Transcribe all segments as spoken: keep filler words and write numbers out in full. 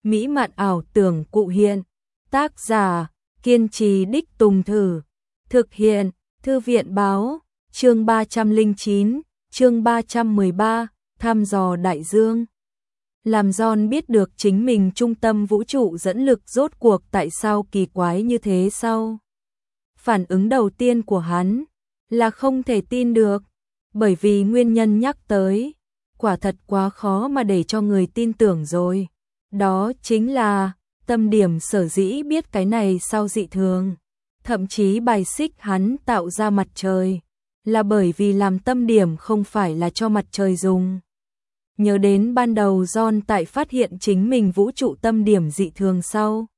mỹ mạn ảo tưởng cụ hiện. Tác giả, kiên trì đích tùng thử. Thực hiện, Thư viện báo, chương ba trăm lẻ chín, chương ba trăm mười ba, thăm dò đại dương. Làm John biết được chính mình trung tâm vũ trụ dẫn lực rốt cuộc tại sao kỳ quái như thế sau. Phản ứng đầu tiên của hắn là không thể tin được, bởi vì nguyên nhân nhắc tới, quả thật quá khó mà để cho người tin tưởng rồi. Đó chính là, tâm điểm sở dĩ biết cái này sau dị thường, thậm chí bài xích hắn tạo ra mặt trời, là bởi vì làm tâm điểm không phải là cho mặt trời dùng. Nhớ đến ban đầu John tại phát hiện chính mình vũ trụ tâm điểm dị thường sau.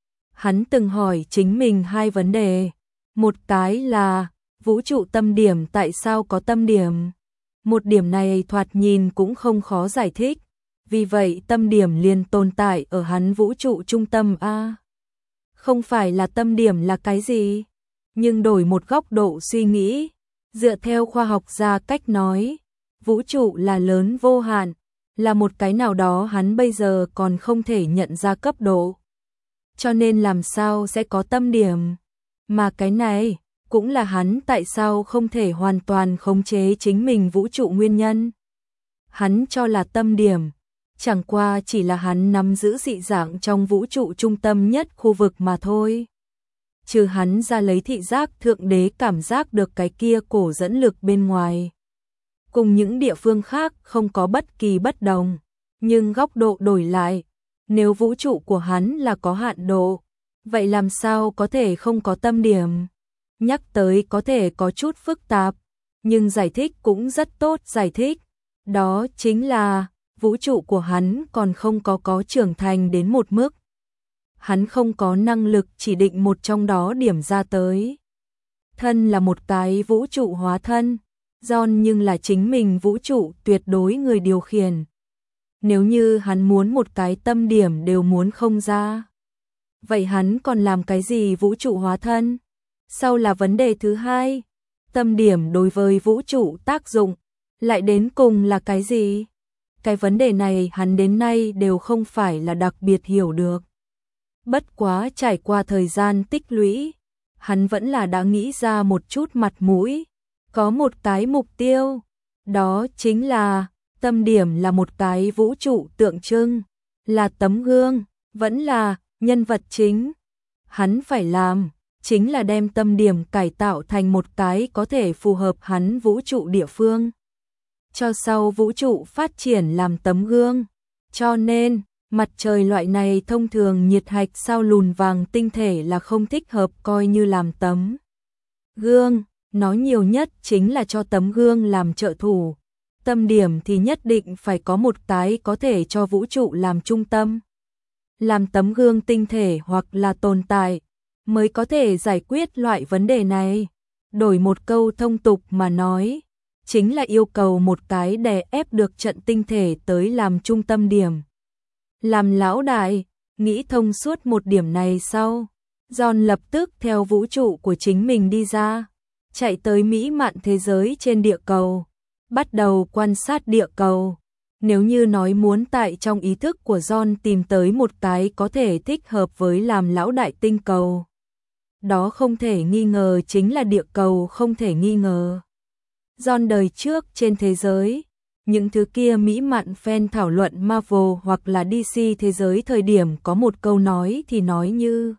Hắn từng hỏi chính mình hai vấn đề. Một cái là, vũ trụ tâm điểm tại sao có tâm điểm? Một điểm này thoạt nhìn cũng không khó giải thích. Vì vậy tâm điểm liền tồn tại ở hắn vũ trụ trung tâm A. Không phải là tâm điểm là cái gì? Nhưng đổi một góc độ suy nghĩ, dựa theo khoa học gia cách nói, vũ trụ là lớn vô hạn, là một cái nào đó hắn bây giờ còn không thể nhận ra cấp độ. Cho nên làm sao sẽ có tâm điểm? Mà cái này cũng là hắn tại sao không thể hoàn toàn khống chế chính mình vũ trụ nguyên nhân. Hắn cho là tâm điểm, chẳng qua chỉ là hắn nắm giữ dị dạng trong vũ trụ trung tâm nhất khu vực mà thôi. Trừ hắn ra lấy thị giác thượng đế cảm giác được cái kia cổ dẫn lực bên ngoài. Cùng những địa phương khác không có bất kỳ bất đồng, nhưng góc độ đổi lại, nếu vũ trụ của hắn là có hạn độ, vậy làm sao có thể không có tâm điểm? Nhắc tới có thể có chút phức tạp, nhưng giải thích cũng rất tốt giải thích. Đó chính là, vũ trụ của hắn còn không có có trưởng thành đến một mức. Hắn không có năng lực chỉ định một trong đó điểm ra tới. Thân là một cái vũ trụ hóa thân, John nhưng là chính mình vũ trụ tuyệt đối người điều khiển. Nếu như hắn muốn một cái tâm điểm đều muốn không ra, vậy hắn còn làm cái gì vũ trụ hóa thân? Sau là vấn đề thứ hai, tâm điểm đối với vũ trụ tác dụng, lại đến cùng là cái gì? Cái vấn đề này hắn đến nay đều không phải là đặc biệt hiểu được. Bất quá trải qua thời gian tích lũy, hắn vẫn là đã nghĩ ra một chút mặt mũi, có một cái mục tiêu, đó chính là tâm điểm là một cái vũ trụ tượng trưng, là tấm gương, vẫn là nhân vật chính. Hắn phải làm chính là đem tâm điểm cải tạo thành một cái có thể phù hợp hắn vũ trụ địa phương, cho sau vũ trụ phát triển làm tấm gương. Cho nên, mặt trời loại này thông thường nhiệt hạch sao lùn vàng tinh thể là không thích hợp coi như làm tấm gương, nó nhiều nhất chính là cho tấm gương làm trợ thủ. Tâm điểm thì nhất định phải có một cái có thể cho vũ trụ làm trung tâm, làm tấm gương tinh thể hoặc là tồn tại, mới có thể giải quyết loại vấn đề này. Đổi một câu thông tục mà nói, chính là yêu cầu một cái đè ép được trận tinh thể tới làm trung tâm điểm. Làm lão đại, nghĩ thông suốt một điểm này sau, John lập tức theo vũ trụ của chính mình đi ra, chạy tới mỹ mạn thế giới trên địa cầu, bắt đầu quan sát địa cầu. Nếu như nói muốn tại trong ý thức của John tìm tới một cái có thể thích hợp với làm lão đại tinh cầu, đó không thể nghi ngờ chính là địa cầu không thể nghi ngờ. John đời trước trên thế giới, những thứ kia mỹ mạn fan thảo luận Marvel hoặc là đê xê thế giới thời điểm có một câu nói thì nói như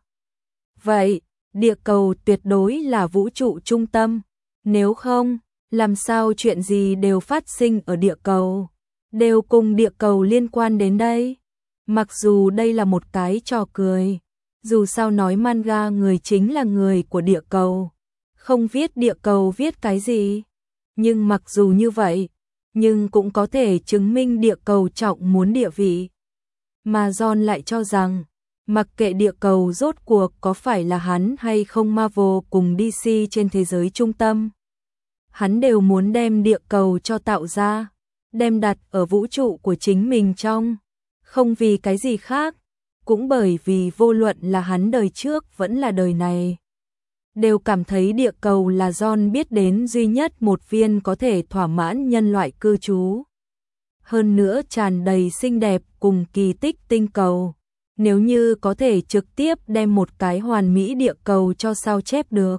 vậy, địa cầu tuyệt đối là vũ trụ trung tâm, nếu không, làm sao chuyện gì đều phát sinh ở địa cầu, đều cùng địa cầu liên quan đến đây. Mặc dù đây là một cái trò cười, dù sao nói manga người chính là người của địa cầu, không viết địa cầu viết cái gì. Nhưng mặc dù như vậy, nhưng cũng có thể chứng minh địa cầu trọng muốn địa vị. Mà John lại cho rằng, mặc kệ địa cầu rốt cuộc có phải là hắn hay không Marvel cùng đê xê trên thế giới trung tâm, hắn đều muốn đem địa cầu cho tạo ra, đem đặt ở vũ trụ của chính mình trong, không vì cái gì khác, cũng bởi vì vô luận là hắn đời trước vẫn là đời này, đều cảm thấy địa cầu là John biết đến duy nhất một viên có thể thỏa mãn nhân loại cư trú. Hơn nữa tràn đầy xinh đẹp cùng kỳ tích tinh cầu. Nếu như có thể trực tiếp đem một cái hoàn mỹ địa cầu cho sao chép được,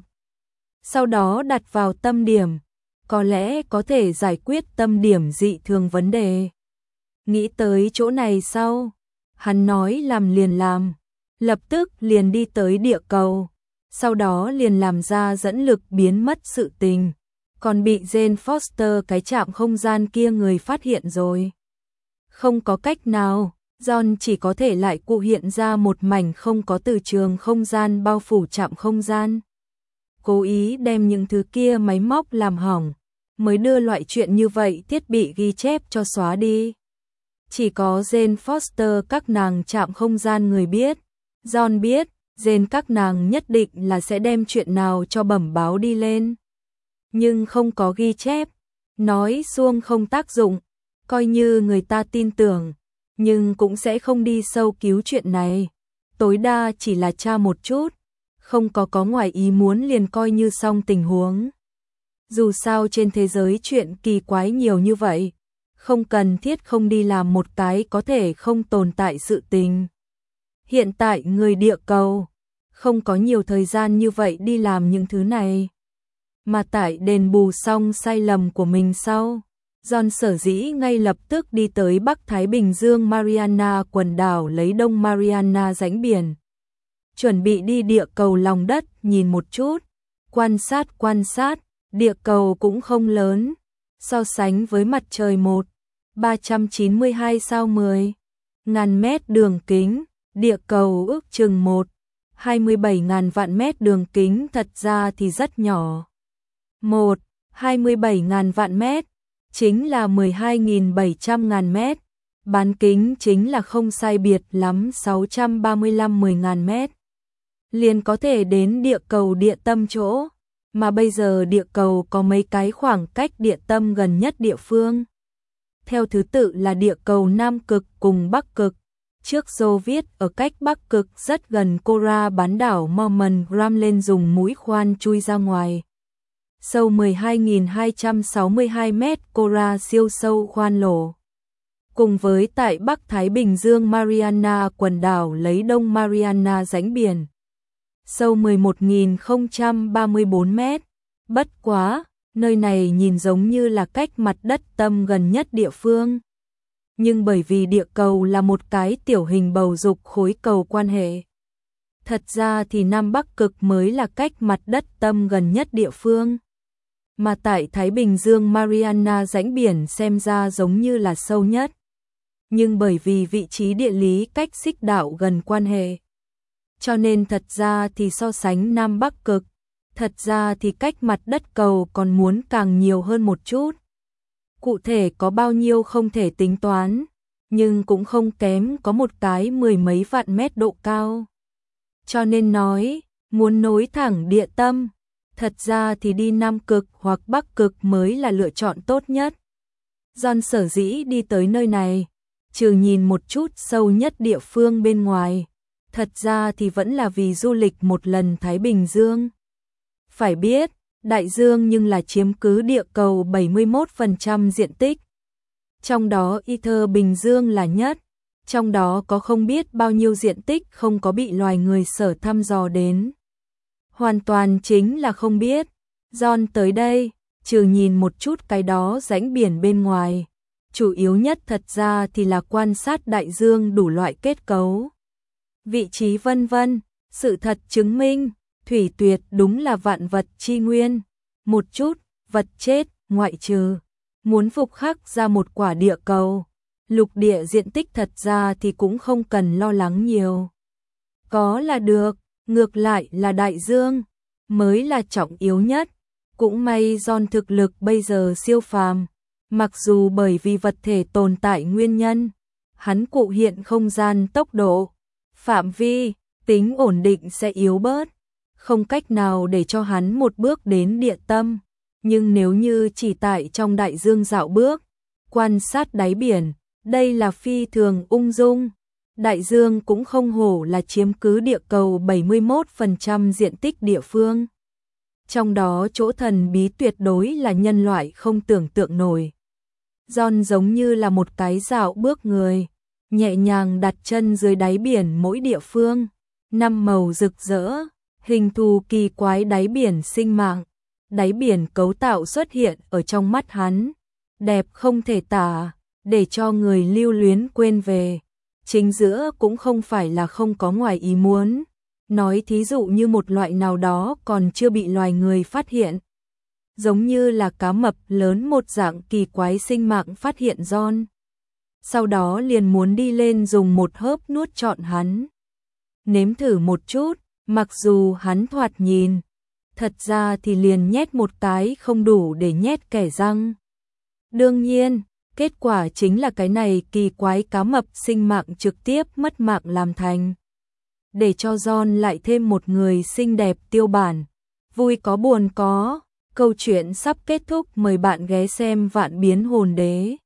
sau đó đặt vào tâm điểm, có lẽ có thể giải quyết tâm điểm dị thường vấn đề. Nghĩ tới chỗ này sau, hắn nói làm liền làm, lập tức liền đi tới địa cầu, sau đó liền làm ra dẫn lực biến mất sự tình, còn bị Jane Foster cái trạm không gian kia người phát hiện rồi. Không có cách nào, John chỉ có thể lại cụ hiện ra một mảnh không có từ trường không gian bao phủ trạm không gian. Cố ý đem những thứ kia máy móc làm hỏng, mới đưa loại chuyện như vậy thiết bị ghi chép cho xóa đi. Chỉ có Jane Foster các nàng trạm không gian người biết, John biết, Jane các nàng nhất định là sẽ đem chuyện nào cho bẩm báo đi lên. Nhưng không có ghi chép, nói suông không tác dụng, coi như người ta tin tưởng, nhưng cũng sẽ không đi sâu cứu chuyện này. Tối đa chỉ là tra một chút, không có có ngoài ý muốn liền coi như xong tình huống. Dù sao trên thế giới chuyện kỳ quái nhiều như vậy, không cần thiết không đi làm một cái có thể không tồn tại sự tình. Hiện tại người địa cầu không có nhiều thời gian như vậy đi làm những thứ này. Mà tại đền bù xong sai lầm của mình sau, John sở dĩ ngay lập tức đi tới Bắc Thái Bình Dương Mariana quần đảo lấy Đông Mariana rãnh biển. Chuẩn bị đi địa cầu lòng đất nhìn một chút, quan sát quan sát, địa cầu cũng không lớn, so sánh với mặt trời một, ba trăm chín mươi hai sao mười ngàn mét đường kính, địa cầu ước chừng một, hai mươi bảy ngàn vạn mét đường kính thật ra thì rất nhỏ. một, hai mươi bảy ngàn vạn mét, chính là mười hai nghìn bảy trăm ngàn mét, bán kính chính là không sai biệt lắm sáu trăm ba mươi lăm mười ngàn mét. Liền có thể đến địa cầu địa tâm chỗ, mà bây giờ địa cầu có mấy cái khoảng cách địa tâm gần nhất địa phương. Theo thứ tự là địa cầu Nam Cực cùng Bắc Cực. Trước Xô viết ở cách Bắc Cực rất gần Cora bán đảo Mormon Ram lên dùng mũi khoan chui ra ngoài. Sâu mười hai nghìn hai trăm sáu mươi hai mét Cora siêu sâu khoan lỗ. Cùng với tại Bắc Thái Bình Dương Mariana quần đảo lấy Đông Mariana rãnh biển. Sâu mười một nghìn không trăm ba mươi bốn mét. Bất quá, nơi này nhìn giống như là cách mặt đất tâm gần nhất địa phương. Nhưng bởi vì địa cầu là một cái tiểu hình bầu dục khối cầu quan hệ. Thật ra thì Nam Bắc Cực mới là cách mặt đất tâm gần nhất địa phương. Mà tại Thái Bình Dương Mariana rãnh biển xem ra giống như là sâu nhất. Nhưng bởi vì vị trí địa lý cách xích đạo gần quan hệ. Cho nên thật ra thì so sánh Nam Bắc Cực, thật ra thì cách mặt đất cầu còn muốn càng nhiều hơn một chút. Cụ thể có bao nhiêu không thể tính toán, nhưng cũng không kém có một cái mười mấy vạn mét độ cao. Cho nên nói, muốn nối thẳng địa tâm, thật ra thì đi Nam Cực hoặc Bắc Cực mới là lựa chọn tốt nhất. John sở dĩ đi tới nơi này, trừ nhìn một chút sâu nhất địa phương bên ngoài, thật ra thì vẫn là vì du lịch một lần Thái Bình Dương. Phải biết, đại dương nhưng là chiếm cứ địa cầu bảy mươi mốt phần trăm diện tích. Trong đó Ether Bình Dương là nhất, trong đó có không biết bao nhiêu diện tích không có bị loài người sở thăm dò đến. Hoàn toàn chính là không biết. John tới đây, trừ nhìn một chút cái đó rãnh biển bên ngoài, chủ yếu nhất thật ra thì là quan sát đại dương đủ loại kết cấu, vị trí vân vân. Sự thật chứng minh, thủy tuyệt đúng là vạn vật chi nguyên. Một chút, vật chết, ngoại trừ, muốn phục khắc ra một quả địa cầu, lục địa diện tích thật ra thì cũng không cần lo lắng nhiều. Có là được, ngược lại là đại dương, mới là trọng yếu nhất. Cũng may John thực lực bây giờ siêu phàm, mặc dù bởi vì vật thể tồn tại nguyên nhân, hắn cụ hiện không gian tốc độ, phạm vi, tính ổn định sẽ yếu bớt, không cách nào để cho hắn một bước đến địa tâm. Nhưng nếu như chỉ tại trong đại dương dạo bước, quan sát đáy biển, đây là phi thường ung dung. Đại dương cũng không hổ là chiếm cứ địa cầu bảy mươi mốt phần trăm diện tích địa phương. Trong đó chỗ thần bí tuyệt đối là nhân loại không tưởng tượng nổi. John giống như là một cái dạo bước người, nhẹ nhàng đặt chân dưới đáy biển mỗi địa phương, năm màu rực rỡ, hình thù kỳ quái đáy biển sinh mạng, đáy biển cấu tạo xuất hiện ở trong mắt hắn, đẹp không thể tả, để cho người lưu luyến quên về. Chính giữa cũng không phải là không có ngoài ý muốn, nói thí dụ như một loại nào đó còn chưa bị loài người phát hiện. Giống như là cá mập lớn một dạng kỳ quái sinh mạng phát hiện John. Sau đó liền muốn đi lên dùng một hớp nuốt trọn hắn. Nếm thử một chút, mặc dù hắn thoạt nhìn, thật ra thì liền nhét một cái không đủ để nhét kẻ răng. Đương nhiên, kết quả chính là cái này kỳ quái cá mập sinh mạng trực tiếp mất mạng làm thành. Để cho John lại thêm một người xinh đẹp tiêu bản. Vui có buồn có, câu chuyện sắp kết thúc, mời bạn ghé xem Vạn Biến Hồn Đế.